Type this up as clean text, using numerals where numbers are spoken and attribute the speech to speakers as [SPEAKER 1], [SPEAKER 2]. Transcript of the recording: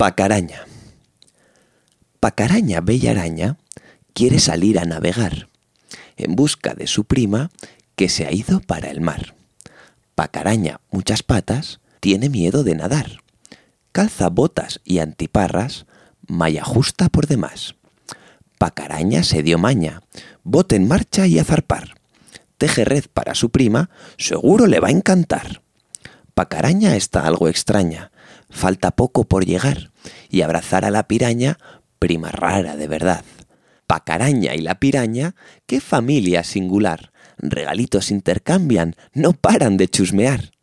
[SPEAKER 1] Pacaraña. Pacaraña, bella araña, quiere salir a navegar en busca de su prima que se ha ido para el mar. Pacaraña, muchas patas, tiene miedo de nadar. Calza botas y antiparras, malla justa por demás. Pacaraña se dio maña, bote en marcha y a zarpar. Teje red para su prima, seguro le va a encantar. Pacaraña está algo extraña, falta poco por llegar y abrazar a la piraña, prima rara de verdad. Pacaraña y la piraña, qué familia singular, regalitos intercambian, no paran de chusmear.